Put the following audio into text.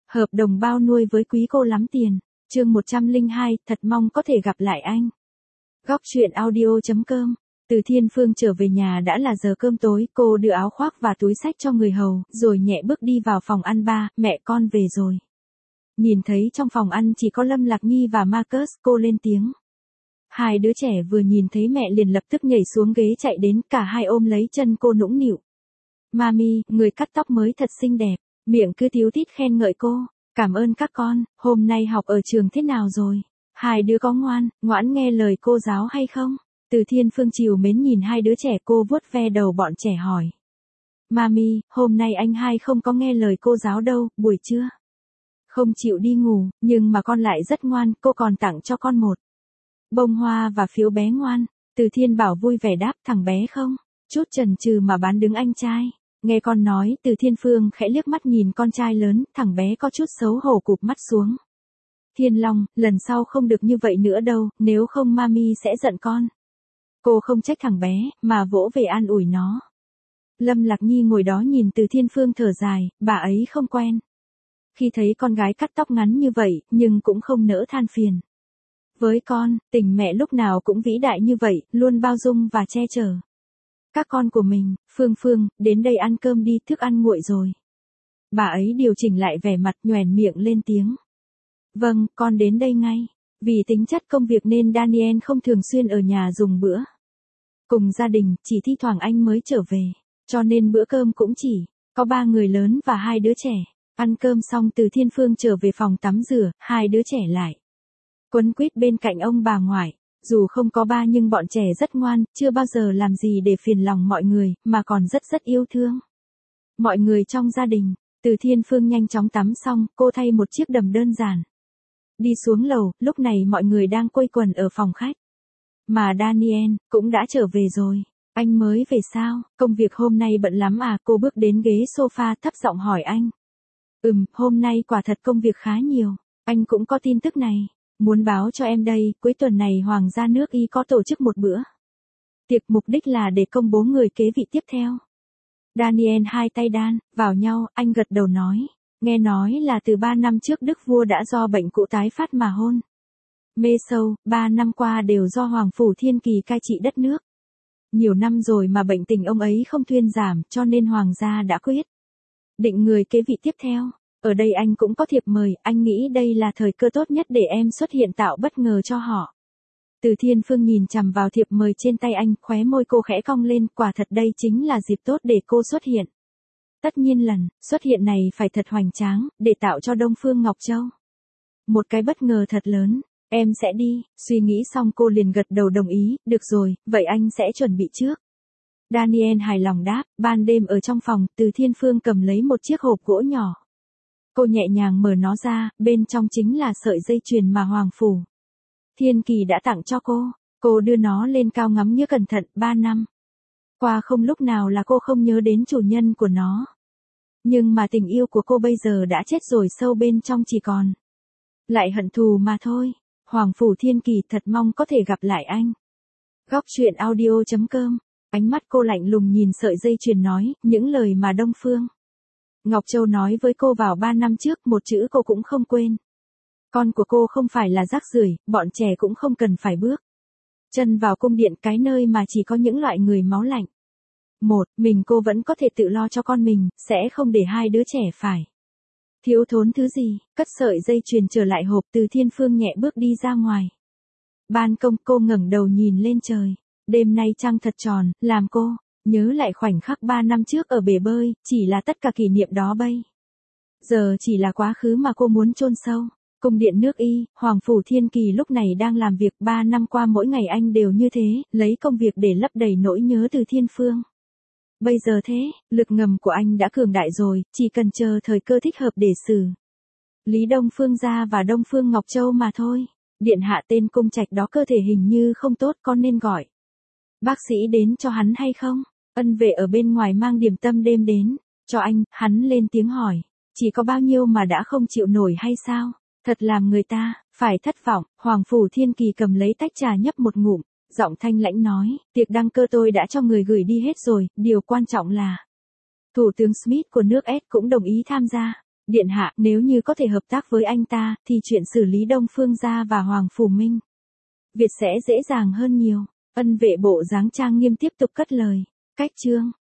Hợp đồng bao nuôi với quý cô lắm tiền. Chương 102, thật mong có thể gặp lại anh. Góc truyện audio.com. Từ Thiên Phương trở về nhà đã là giờ cơm tối, cô đưa áo khoác và túi xách cho người hầu, rồi nhẹ bước đi vào phòng ăn. Ba, mẹ con về rồi. Nhìn thấy trong phòng ăn chỉ có Lâm Lạc Nhi và Marcus, cô lên tiếng. Hai đứa trẻ vừa nhìn thấy mẹ liền lập tức nhảy xuống ghế chạy đến, cả hai ôm lấy chân cô nũng nịu. Mami, người cắt tóc mới thật xinh đẹp, miệng cứ tíu tít khen ngợi cô. Cảm ơn các con, hôm nay học ở trường thế nào rồi? Hai đứa có ngoãn nghe lời cô giáo hay không? Từ Thiên Phương trìu mến nhìn hai đứa trẻ, cô vuốt ve đầu bọn trẻ hỏi. Mami, hôm nay anh hai không có nghe lời cô giáo đâu, buổi trưa không chịu đi ngủ, nhưng mà con lại rất ngoan, cô còn tặng cho con một bông hoa và phiếu bé ngoan. Từ Thiên Bảo vui vẻ đáp, thằng bé không chút chần chừ mà bán đứng anh trai. Nghe con nói, Từ Thiên Phương khẽ liếc mắt nhìn con trai lớn, thằng bé có chút xấu hổ cụp mắt xuống. Thiên Long, lần sau không được như vậy nữa đâu, nếu không mami sẽ giận con. Cô không trách thằng bé, mà vỗ về an ủi nó. Lâm Lạc Nhi ngồi đó nhìn Từ Thiên Phương thở dài, bà ấy không quen khi thấy con gái cắt tóc ngắn như vậy, nhưng cũng không nỡ than phiền. Với con, tình mẹ lúc nào cũng vĩ đại như vậy, luôn bao dung và che chở các con của mình. Phương, đến đây ăn cơm đi, thức ăn nguội rồi. Bà ấy điều chỉnh lại vẻ mặt, nhoẻn miệng lên tiếng. Vâng, con đến đây ngay. Vì tính chất công việc nên Daniel không thường xuyên ở nhà dùng bữa cùng gia đình, chỉ thi thoảng anh mới trở về. Cho nên bữa cơm cũng chỉ có 3 người lớn và 2 đứa trẻ. Ăn cơm xong Từ Thiên Phương trở về phòng tắm rửa, 2 đứa trẻ lại quấn quýt bên cạnh ông bà ngoại. Dù không có ba nhưng bọn trẻ rất ngoan, chưa bao giờ làm gì để phiền lòng mọi người, mà còn rất yêu thương mọi người trong gia đình. Từ Thiên Phương nhanh chóng tắm xong, cô thay một chiếc đầm đơn giản. Đi xuống lầu, lúc này mọi người đang quây quần ở phòng khách. Mà Daniel cũng đã trở về rồi. Anh mới về sao? Công việc hôm nay bận lắm à? Cô bước đến ghế sofa thấp giọng hỏi anh. Hôm nay quả thật công việc khá nhiều. Anh cũng có tin tức này muốn báo cho em đây, cuối tuần này Hoàng gia nước Y có tổ chức một bữa tiệc, mục đích là để công bố người kế vị tiếp theo. Daniel hai tay đan vào nhau, anh gật đầu nói. Nghe nói là từ 3 năm trước Đức vua đã do bệnh cũ tái phát mà hôn mê sâu, 3 năm qua đều do Hoàng phủ Thiên Kỳ cai trị đất nước. Nhiều năm rồi mà bệnh tình ông ấy không thuyên giảm, cho nên Hoàng gia đã quyết định người kế vị tiếp theo. Ở đây anh cũng có thiệp mời, anh nghĩ đây là thời cơ tốt nhất để em xuất hiện tạo bất ngờ cho họ. Từ Thiên Phương nhìn chằm vào thiệp mời trên tay anh, khóe môi cô khẽ cong lên, quả thật đây chính là dịp tốt để cô xuất hiện. Tất nhiên lần xuất hiện này phải thật hoành tráng, để tạo cho Đông Phương Ngọc Châu một cái bất ngờ thật lớn. Em sẽ đi. Suy nghĩ xong cô liền gật đầu đồng ý, được rồi, vậy anh sẽ chuẩn bị trước. Daniel hài lòng đáp. Ban đêm ở trong phòng, Từ Thiên Phương cầm lấy một chiếc hộp gỗ nhỏ. Cô nhẹ nhàng mở nó ra, bên trong chính là sợi dây chuyền mà Hoàng phủ Thiên Kỳ đã tặng cho cô. Cô đưa nó lên cao ngắm nghía cẩn thận. 3 năm qua không lúc nào là cô không nhớ đến chủ nhân của nó. Nhưng mà tình yêu của cô bây giờ đã chết rồi, sâu bên trong chỉ còn lại hận thù mà thôi. Hoàng phủ Thiên Kỳ, thật mong có thể gặp lại anh. Góc truyện audio.com. Ánh mắt cô lạnh lùng nhìn sợi dây chuyền nói, những lời mà Đông Phương Ngọc Châu nói với cô vào 3 năm trước, một chữ cô cũng không quên. Con của cô không phải là rác rưởi, bọn trẻ cũng không cần phải bước chân vào cung điện, cái nơi mà chỉ có những loại người máu lạnh. Mình cô vẫn có thể tự lo cho con mình, sẽ không để 2 đứa trẻ phải thiếu thốn thứ gì. Cất sợi dây chuyền trở lại hộp, Từ Thiên Phương nhẹ bước đi ra ngoài ban công. Cô ngẩng đầu nhìn lên trời. Đêm nay trăng thật tròn, làm cô nhớ lại khoảnh khắc 3 năm trước ở bể bơi, chỉ là tất cả kỷ niệm đó bây giờ chỉ là quá khứ mà cô muốn chôn sâu. Cung điện nước Y, Hoàng phủ Thiên Kỳ lúc này đang làm việc. 3 năm qua mỗi ngày anh đều như thế, lấy công việc để lấp đầy nỗi nhớ Từ Thiên Phương. Bây giờ thế, lực ngầm của anh đã cường đại rồi, chỉ cần chờ thời cơ thích hợp để xử lý Đông Phương gia và Đông Phương Ngọc Châu mà thôi. Điện hạ, tên cung trạch đó cơ thể hình như không tốt, con nên gọi bác sĩ đến cho hắn hay không? Ân Vệ ở bên ngoài mang điểm tâm đêm đến cho anh. Hắn lên tiếng hỏi. Chỉ có bao nhiêu mà đã không chịu nổi hay sao? Thật làm người ta phải thất vọng. Hoàng phủ Thiên Kỳ cầm lấy tách trà nhấp một ngụm, giọng thanh lãnh nói, tiệc đăng cơ tôi đã cho người gửi đi hết rồi, điều quan trọng là Thủ tướng Smith của nước S cũng đồng ý tham gia. Điện hạ, nếu như có thể hợp tác với anh ta, thì chuyện xử lý Đông Phương gia và Hoàng Phủ Minh Việt sẽ dễ dàng hơn nhiều. Ân Vệ bộ dáng trang nghiêm tiếp tục cất lời. Cách chương